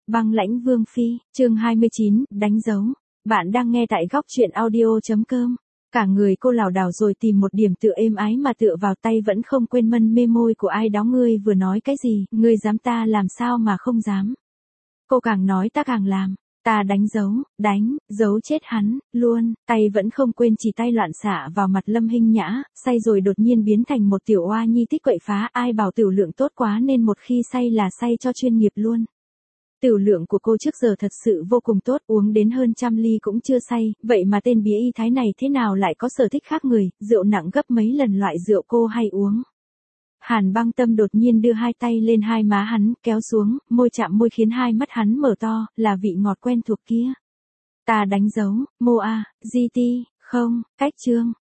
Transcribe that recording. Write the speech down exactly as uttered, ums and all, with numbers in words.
Băng lãnh vương phi, chương hai mươi chín, đánh dấu. Bạn đang nghe tại góc truyện audio.com. Cả người cô lảo đảo rồi tìm một điểm tựa êm ái mà tựa vào, tay vẫn không quên mân mê môi của ai đó. Ngươi vừa nói cái gì, ngươi dám? Ta làm sao mà không dám. Cô càng nói ta càng làm. Ta đánh dấu, đánh, dấu chết hắn, luôn. Tay vẫn không quên chỉ tay loạn xạ vào mặt Lâm Hinh Nhã, say rồi đột nhiên biến thành một tiểu oa nhi thích quậy phá. Ai bảo tiểu lượng tốt quá nên một khi say là say cho chuyên nghiệp luôn. Tiểu lượng của cô trước giờ thật sự vô cùng tốt, uống đến hơn trăm ly cũng chưa say, vậy mà tên bía y thái này thế nào lại có sở thích khác người, rượu nặng gấp mấy lần loại rượu cô hay uống. Hàn Băng Tâm đột nhiên đưa hai tay lên hai má hắn, kéo xuống, môi chạm môi khiến hai mắt hắn mở to, là vị ngọt quen thuộc kia. Ta đánh dấu, mô a, gi ti, không, cách chương,